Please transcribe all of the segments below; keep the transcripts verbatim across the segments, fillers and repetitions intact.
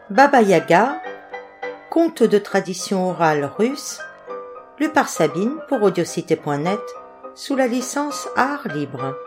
Baba Yaga, conte de tradition orale russe, lu par Sabine pour audiocité point net, sous la licence Art Libre.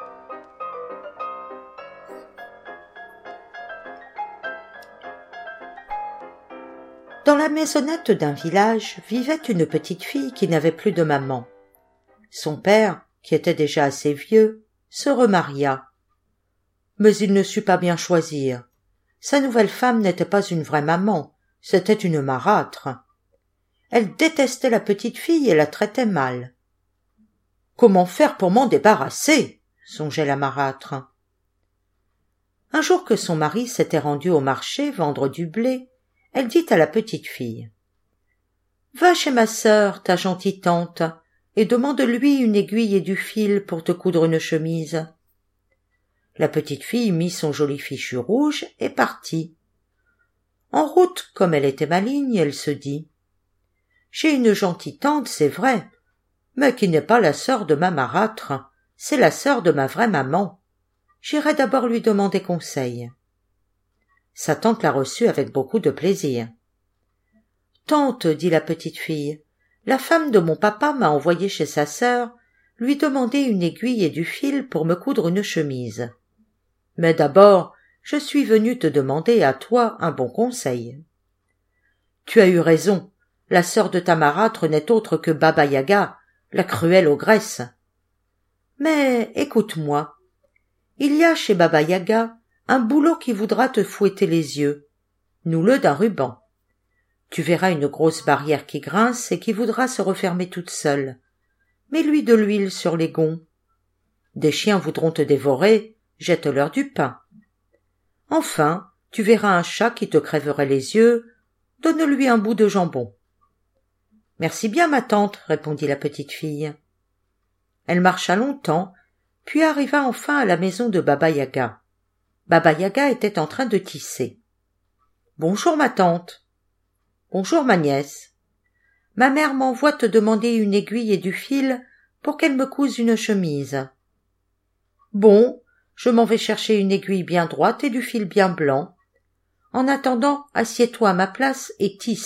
Dans la maisonnette d'un village vivait une petite fille qui n'avait plus de maman. Son père, qui était déjà assez vieux, se remaria. Mais il ne sut pas bien choisir. Sa nouvelle femme n'était pas une vraie maman, c'était une marâtre. Elle détestait la petite fille et la traitait mal. « Comment faire pour m'en débarrasser ?» songeait la marâtre. Un jour que son mari s'était rendu au marché vendre du blé, elle dit à la petite fille : « Va chez ma sœur, ta gentille tante, et demande-lui une aiguille et du fil pour te coudre une chemise. » La petite fille mit son joli fichu rouge et partit. En route, comme elle était maligne, elle se dit : « J'ai une gentille tante, c'est vrai, mais qui n'est pas la sœur de ma marâtre, c'est la sœur de ma vraie maman. J'irai d'abord lui demander conseil. » Sa tante la reçut avec beaucoup de plaisir. « Tante, dit la petite fille, la femme de mon papa m'a envoyé chez sa sœur lui demander une aiguille et du fil pour me coudre une chemise. Mais d'abord, je suis venue te demander à toi un bon conseil. »« Tu as eu raison, la sœur de ta marâtre n'est autre que Baba Yaga, la cruelle ogresse. Mais écoute-moi, il y a chez Baba Yaga un boulot qui voudra te fouetter les yeux. Noue-le d'un ruban. Tu verras une grosse barrière qui grince et qui voudra se refermer toute seule. Mets-lui de l'huile sur les gonds. Des chiens voudront te dévorer, jette-leur du pain. Enfin, tu verras un chat qui te crèverait les yeux, donne-lui un bout de jambon. »« Merci bien, ma tante, répondit la petite fille. Elle marcha longtemps, puis arriva enfin à la maison de Baba Yaga. Baba Yaga était en train de tisser. « Bonjour, ma tante. »« Bonjour, ma nièce. Ma mère m'envoie te demander une aiguille et du fil pour qu'elle me couse une chemise. »« Bon, je m'en vais chercher une aiguille bien droite et du fil bien blanc. En attendant, assieds-toi à ma place et tisse. »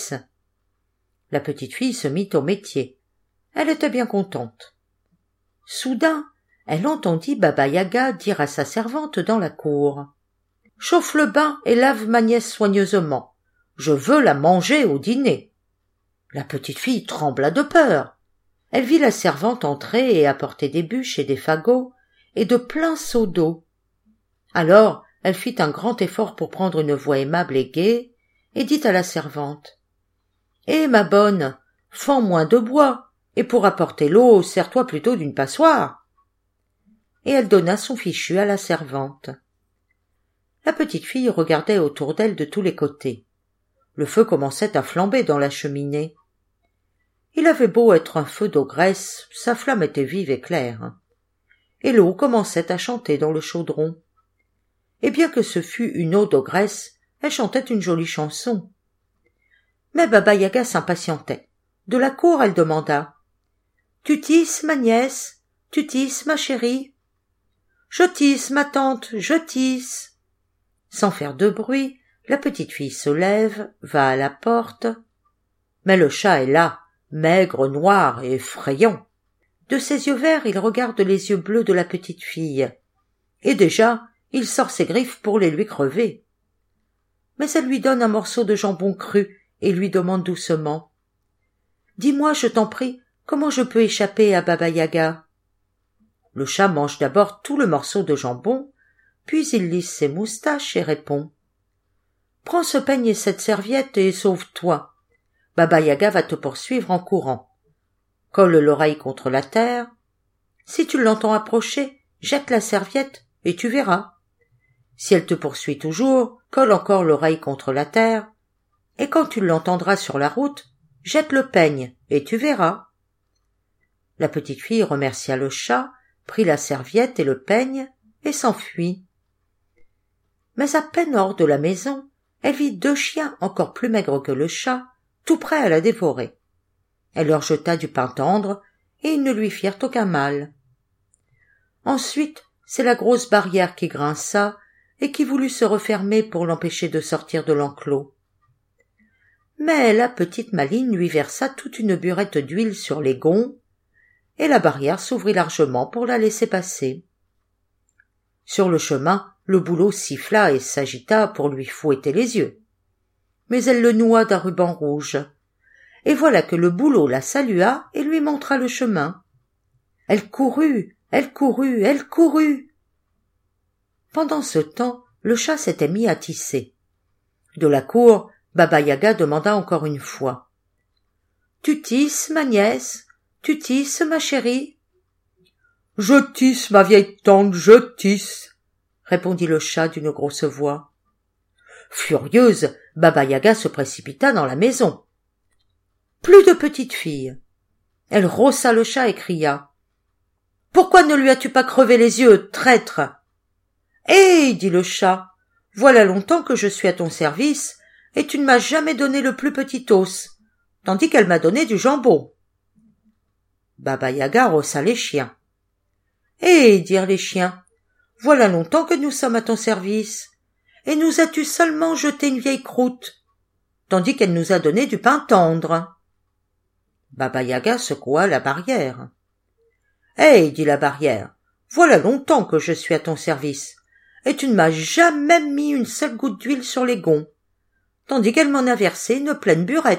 La petite fille se mit au métier. Elle était bien contente. Soudain, elle entendit Baba Yaga dire à sa servante dans la cour : « Chauffe le bain et lave ma nièce soigneusement. Je veux la manger au dîner. » La petite fille trembla de peur. Elle vit la servante entrer et apporter des bûches et des fagots et de pleins seaux d'eau. Alors elle fit un grand effort pour prendre une voix aimable et gaie et dit à la servante : « Eh, ma bonne, fends moins de bois, et pour apporter l'eau, sers-toi plutôt d'une passoire. » Et elle donna son fichu à la servante. La petite fille regardait autour d'elle de tous les côtés. Le feu commençait à flamber dans la cheminée. Il avait beau être un feu d'ogresse, sa flamme était vive et claire. Et l'eau commençait à chanter dans le chaudron. Et bien que ce fût une eau d'ogresse, elle chantait une jolie chanson. Mais Baba Yaga s'impatientait. De la cour, elle demanda : « Tu tisses, ma nièce ? Tu tisses, ma chérie ? » ?»« Je tisse, ma tante, je tisse. » Sans faire de bruit, la petite fille se lève, va à la porte. Mais le chat est là, maigre, noir et effrayant. De ses yeux verts, il regarde les yeux bleus de la petite fille. Et déjà, il sort ses griffes pour les lui crever. Mais elle lui donne un morceau de jambon cru et lui demande doucement : « Dis-moi, je t'en prie, comment je peux échapper à Baba Yaga ?» Le chat mange d'abord tout le morceau de jambon, puis il lisse ses moustaches et répond : « Prends ce peigne et cette serviette et sauve-toi. Baba Yaga va te poursuivre en courant. Colle l'oreille contre la terre. Si tu l'entends approcher, jette la serviette et tu verras. Si elle te poursuit toujours, colle encore l'oreille contre la terre. Et quand tu l'entendras sur la route, jette le peigne et tu verras. » La petite fille remercia le chat, prit la serviette et le peigne et s'enfuit. Mais à peine hors de la maison, elle vit deux chiens encore plus maigres que le chat, tout prêts à la dévorer. Elle leur jeta du pain tendre et ils ne lui firent aucun mal. Ensuite, c'est la grosse barrière qui grinça et qui voulut se refermer pour l'empêcher de sortir de l'enclos. mais la petite Maline lui versa toute une burette d'huile sur les gonds, et la barrière s'ouvrit largement pour la laisser passer. Sur le chemin, le bouleau siffla et s'agita pour lui fouetter les yeux. Mais elle le noua d'un ruban rouge, et voilà que le bouleau la salua et lui montra le chemin. Elle courut, elle courut, elle courut. Pendant ce temps, le chat s'était mis à tisser. De la cour, Baba-Yaga demanda encore une fois. « Tu tisses, ma nièce? Tu tisses, ma chérie ?»« Je tisse, ma vieille tante, je tisse, » répondit le chat d'une grosse voix. Furieuse, Baba-Yaga se précipita dans la maison. Plus de petite fille. Elle rossa le chat et cria. « Pourquoi ne lui as-tu pas crevé les yeux, traître ?»« Eh !» dit le chat, « voilà longtemps que je suis à ton service, et tu ne m'as jamais donné le plus petit os, tandis qu'elle m'a donné du jambon. » Baba-Yaga rossa les chiens. « Eh !» dirent les chiens, « voilà longtemps que nous sommes à ton service, et nous as-tu seulement jeté une vieille croûte, tandis qu'elle nous a donné du pain tendre. » Baba-Yaga secoua la barrière. « Eh !» dit la barrière, « voilà longtemps que je suis à ton service, et tu ne m'as jamais mis une seule goutte d'huile sur les gonds, tandis qu'elle m'en a versé une pleine burette. »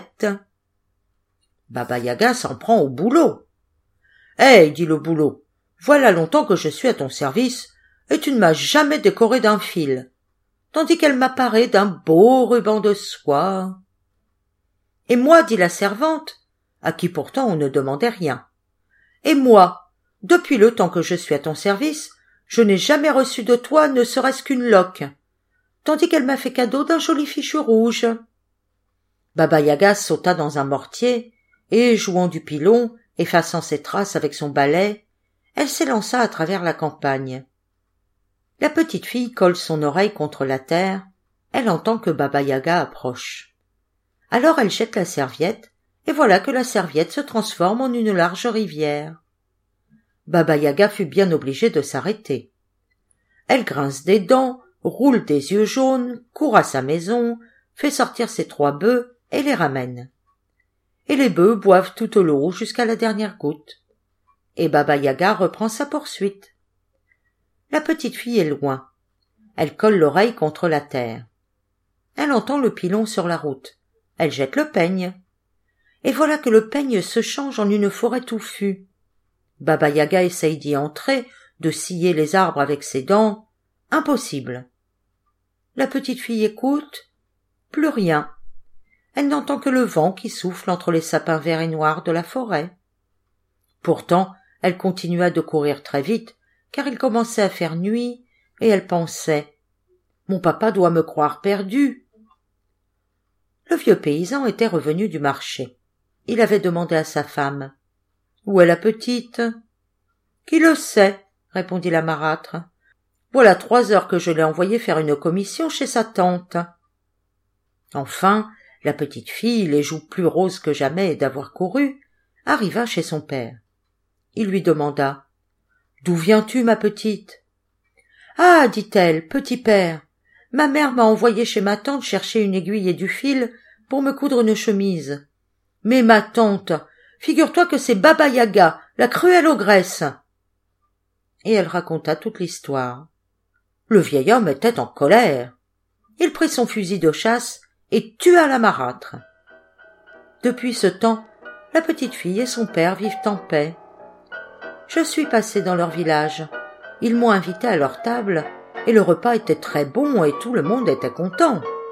Baba-Yaga s'en prend au bouleau. « Eh !» dit le bouleau, « voilà longtemps que je suis à ton service, et tu ne m'as jamais décoré d'un fil, tandis qu'elle m'a paré d'un beau ruban de soie. » « Et moi, dit la servante, à qui pourtant on ne demandait rien, « et moi, depuis le temps que je suis à ton service, je n'ai jamais reçu de toi ne serait-ce qu'une loque, tandis qu'elle m'a fait cadeau d'un joli fichu rouge. » Baba-Yaga sauta dans un mortier, et, jouant du pilon, effaçant ses traces avec son balai, elle s'élança à travers la campagne. La petite fille colle son oreille contre la terre, elle entend que Baba-Yaga approche. Alors elle jette la serviette, et voilà que la serviette se transforme en une large rivière. Baba-Yaga fut bien obligée de s'arrêter. Elle grince des dents, roule des yeux jaunes, court à sa maison, fait sortir ses trois bœufs et les ramène. Et les bœufs boivent toute l'eau jusqu'à la dernière goutte. Et Baba-Yaga reprend sa poursuite. La petite fille est loin. Elle colle l'oreille contre la terre. Elle entend le pilon sur la route. Elle jette le peigne. Et voilà que le peigne se change en une forêt touffue. Baba-Yaga essaye d'y entrer, de scier les arbres avec ses dents. Impossible. La petite fille écoute. Plus rien. Elle n'entend que le vent qui souffle entre les sapins verts et noirs de la forêt. Pourtant, elle continua de courir très vite, car il commençait à faire nuit, et elle pensait « Mon papa doit me croire perdue. » Le vieux paysan était revenu du marché. Il avait demandé à sa femme « Où est la petite ?»« Qui le sait ?» répondit la marâtre. « Voilà trois heures que je l'ai envoyée faire une commission chez sa tante. » Enfin, la petite fille, les joues plus roses que jamais d'avoir couru, arriva chez son père. Il lui demanda « D'où viens-tu, ma petite ?»« Ah, dit-elle, petit père, ma mère m'a envoyé chez ma tante chercher une aiguille et du fil pour me coudre une chemise. Mais ma tante, figure-toi que c'est Baba-Yaga, la cruelle ogresse. » Et elle raconta toute l'histoire. Le vieil homme était en colère. Il prit son fusil de chasse et tua la marâtre. Depuis ce temps, la petite fille et son père vivent en paix. Je suis passée dans leur village. Ils m'ont invitée à leur table, et le repas était très bon et tout le monde était content.